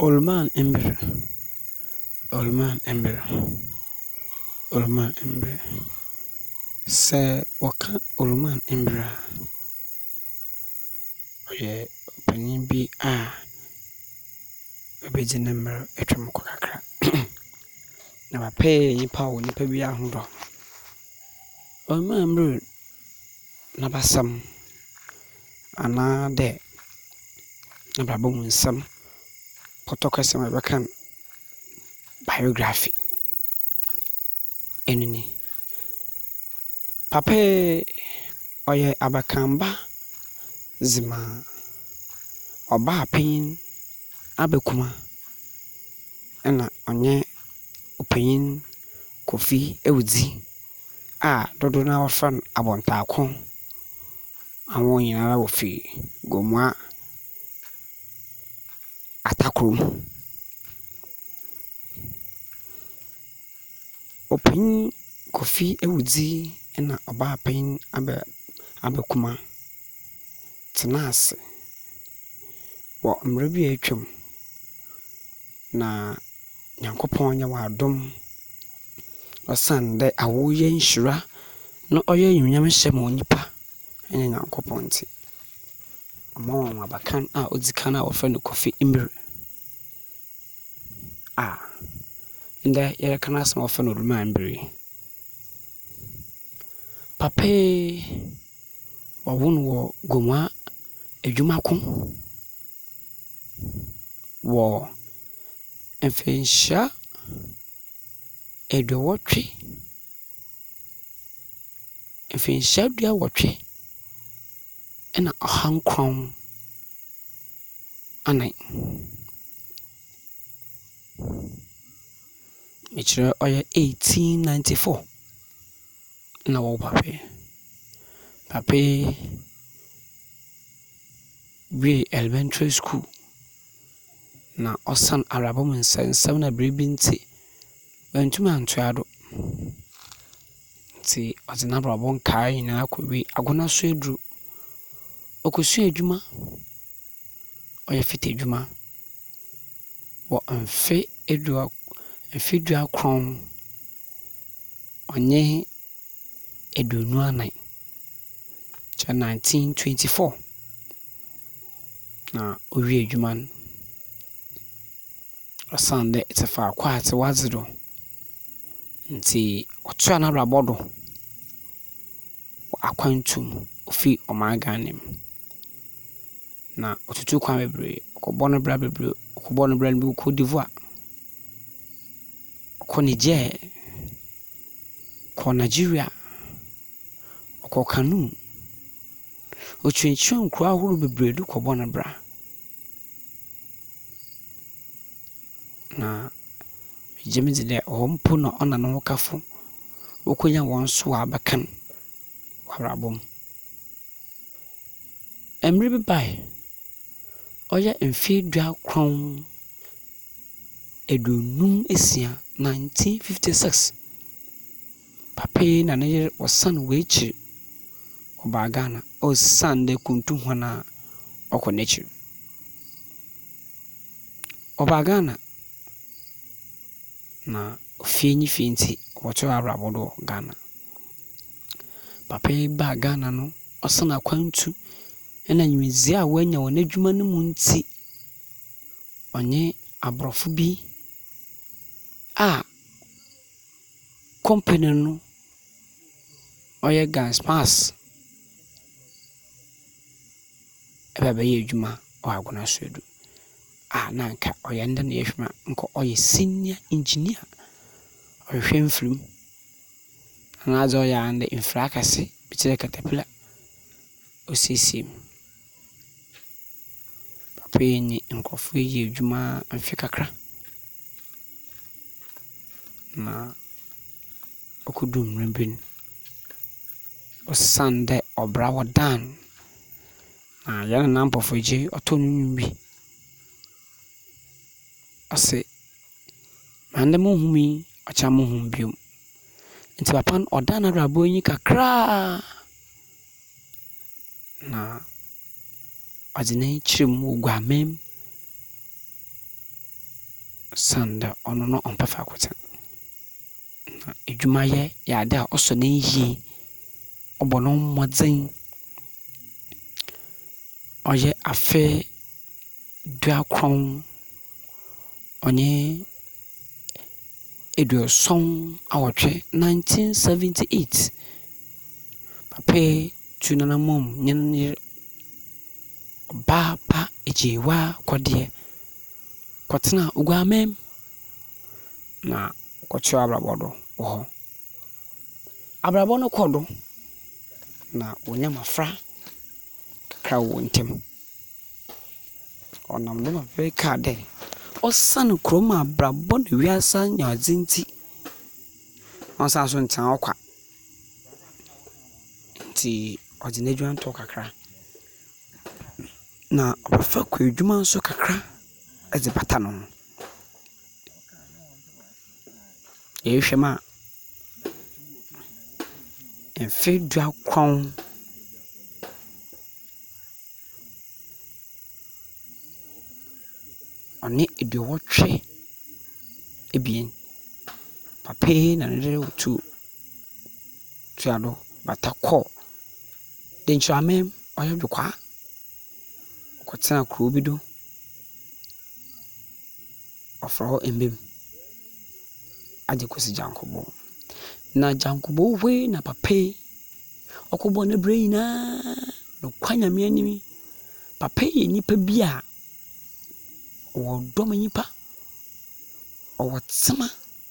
Olman ember. Olman ember. Olman ember. Se waka Olman ember. Oye panyin bi a obeji number etwem ko kakra. Na ba pay nipa wo nipa bi ahodo. Olman ember na basam ana de na ba bomu nsam potokese ma bekan biography enini papa oye abakamba zima oba pin abekuma na onye opin Kofi Ewudzi a dodo na wafan abontaako awon nyinara wo fi gomwa atakrom opin Kofi Ewudzi na oba pin abekuma tenase wo mrebi atwam na Nyankopɔn nya wadom osande awoye nhyira no oye nyunyam hyem onipa ene Nyankopɔn nti omo abakan a odzikan a wofra no Kofi Ember nda yere kana asem wofra no Olman Ember papa wawon wo gomwa adwumako wo mfenhia edwotwe mfenhia duawotwe ena ohankron anai mechire oye 1894 na wo papa we elementary school na osan arabom nsensem na brebinti bantuma antoado ti ozina brabon kai na akwi agona so edru okosu adwuma oye fite adwuma wo mfe edua kron onye edonu anai cha 1924 na owie adwuma osande itefa kwate wazido nti otua na brabodo akwantum ofi omaganem na otutu kwa bebre okobono bra bebre okobono bra nbi ko divoa ko Niger ko Nigeria ko Kanu otwenchwen kro ahuru bebre du ko bono bra na jemidi de ompo no ona no kafo okonya wonso abakan warabom emre bi bai oya mfi dua kron edunum esia 1956 papa na ne wosan wechi obagana o sande kuntu hona okonechi obagana na ofienyi finti woto arabodo Ghana papa ba Ghana no osana kwantu ena nyimezi a wanya wonadwuma no munti onye abrofo bi a company no oye gas pass ebe ye adwuma o agona so edu nanka oye nda na yehwema nko oye senior engineer ohwe mfrim na azo ya ande infrakase bitire katapila osisi papa ni nkofo ye adwuma amfi kakra na okudum rembin osande obrawo dan yana nampofo je otonu nyumbi ase mande mo humi acha mo humbium nti papa odana rabo yin kakra na adine chirim ugwamem sanda ono no ompafa kwota edwuma ye ya de a oso na yie obono modzen oye afe duakron onye eduoson awotwe 1978 pape tunana mom nyen ba pa ejiwa kwode kwatena ugwamem na kwacho abrabodo wo abrabo no kodo na onyamafra kakra wo ntem onam do pape ka de osan kroma abrabo no wiasa nyazinti onsan so ntan okwa nti odinedwan to kakra na obafa kwa edwuma so kakra eze bata no ehwema enfedua kwon oni eduwotwe ebien pape na nere tu ado batakọ denchame oya dwokwa kwotena kro bi do ofro embem aje kwesi jankobo na jankobo we na pape okobo ne braina no kwanya me animi pape ye nipa bia o dom nipa o tsema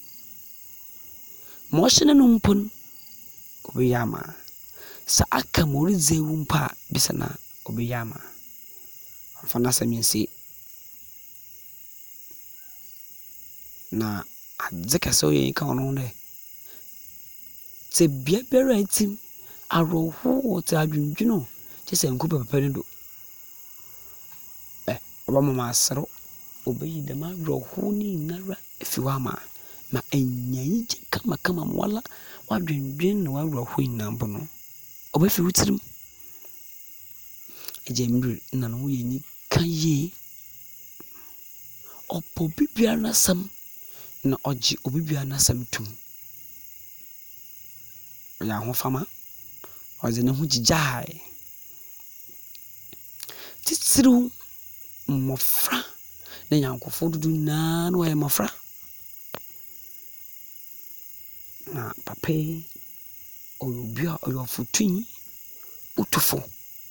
mo hye no mpon obeyama sa aka morize wumpa bisana obeyama afana saminsi na adzeka so yen ka ono de se bia bera etim aroho te adwundwuno che se nkupa papa ne do oba mama asro obeyi de ma roho ni nara efiwama ma enyan je kama mwala wadwendwen na waroho inambo no obefi wutirim ejemri na no ye ni kaye opo bibia na sam na oji obibia na sam tum ya ho fama oje ne ho jijai titiru mofra na yankofo dudu na no ye mofra na pape obia oyofutun utufo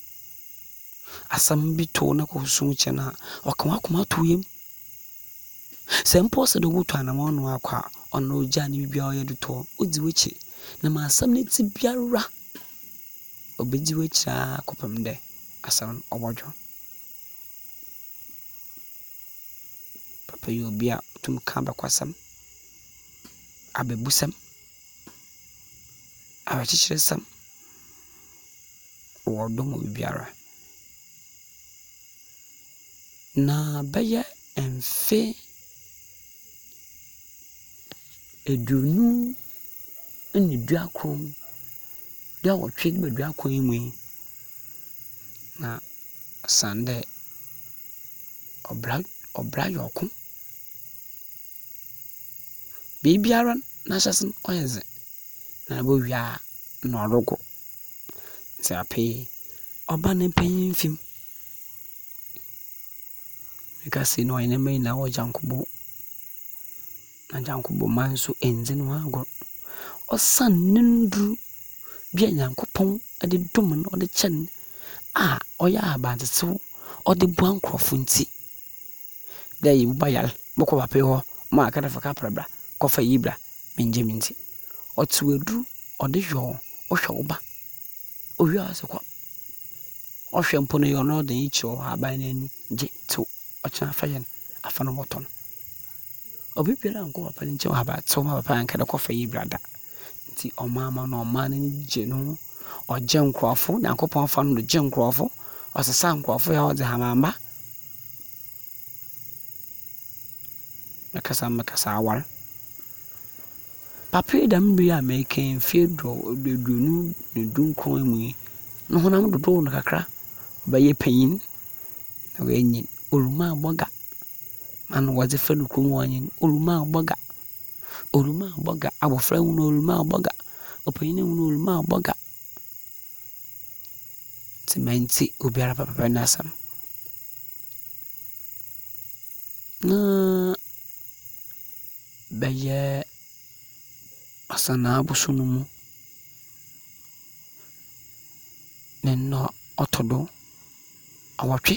asam bi to na ko sun chena okama kuma toyem sempo se do gutu anama no akwa ono oja ni bibia oyedo to odi wechi na ma asam ne ti biara obeji wechira kopam de asam obojo papa yo bia tum ka ba kwasam abebusam abachichiresam wodomo biara na baya emfe edunu eni duakron dia wotwe be duakron imu na sande obra yokun bibiara na hyasen oyeze na bo wia no rogo ti ape oba ne panyin fim because no ene mai na o jankobo na jankobo manso enzin wa agor osan nindu bia nyankopon ade dum no ode chen oya abantesew ode buan krofo nti da yi bayal boko pape ho ma aka dafa ka prabra kofa yibra menje minti otuedu ode yo ohwoba ohwa asekwa ohwe mpono yo no de icho aban nani je to ochana fayen afano moton obibira nko papa nche haba to ma papa anka de kofa yibra da nti omama no omana ni je no oje nkrofo nyankopon fa no je nkrofo osesa nkrofo ya ode hamamba makasa awar papi dam bia meken fiedo dedunu ne dunkon mu no honam dodo no kakra baye panyin na wenyin oluma boga man was a fellow Kumwan, Uluma Boga. Uluma Boga, our friend Uluma Boga, opinion Uluma Boga. Timenti Ubiara Papa Nasam. Beye Asana Busunumu. Neno Otodo. Awatwe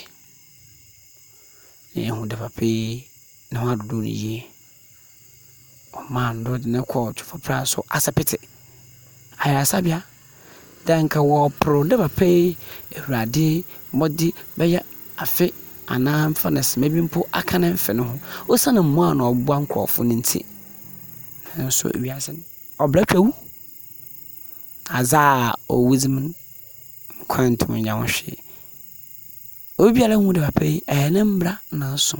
ne hu de papi na wadudu ni ye o man do ne ko to for so asapete aya sabia dan ka wo pro de papi ewrade modi beya afe ana fanes mebi mpo aka na mfe no o sana mo an obua nkrofo ne nti so wiasen oblatwawu aza o wizim kwantum nya wohwe obiara hu de papai enembra na so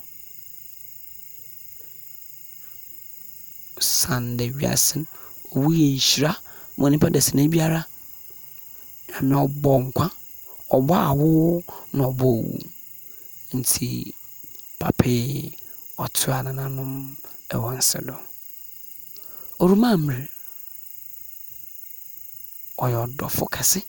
sande wiasen owi nhira mo nipa desene biara ame obọ nkwa obọ awo na obọ owu nti papai otu anananum e wonsedo oruma mre oyodo fokase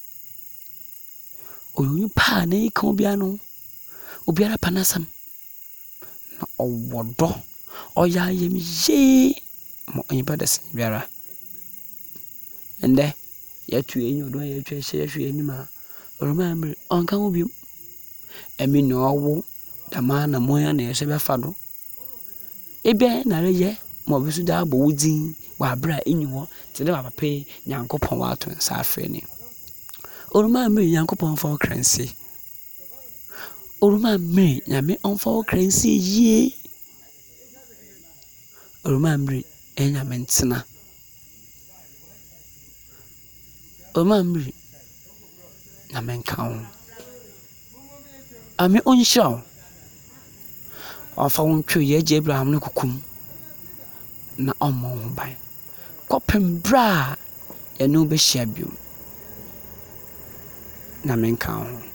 oyuni pa na ika obiara panasam na owodo oya yemye mo onyipa desi biara ende yatu enyo do yatu hye enima oruma amre onka wo biom emi no owo dama na moya na yese befa do ebe na reye mo bisu da abo wudin wa bra enyi ho tede wa papai nyankopon wa to nsa afre ni oruma amre nyankopon fa okransi oruma amre nyame onfa okransi yie oruma amre enyame ntsena oruma amre nyame nkawo ame onhyaw ofa wontwe ye je Abraham ne kukum na omo ho ban kopembra ye no be hia biom na menka ho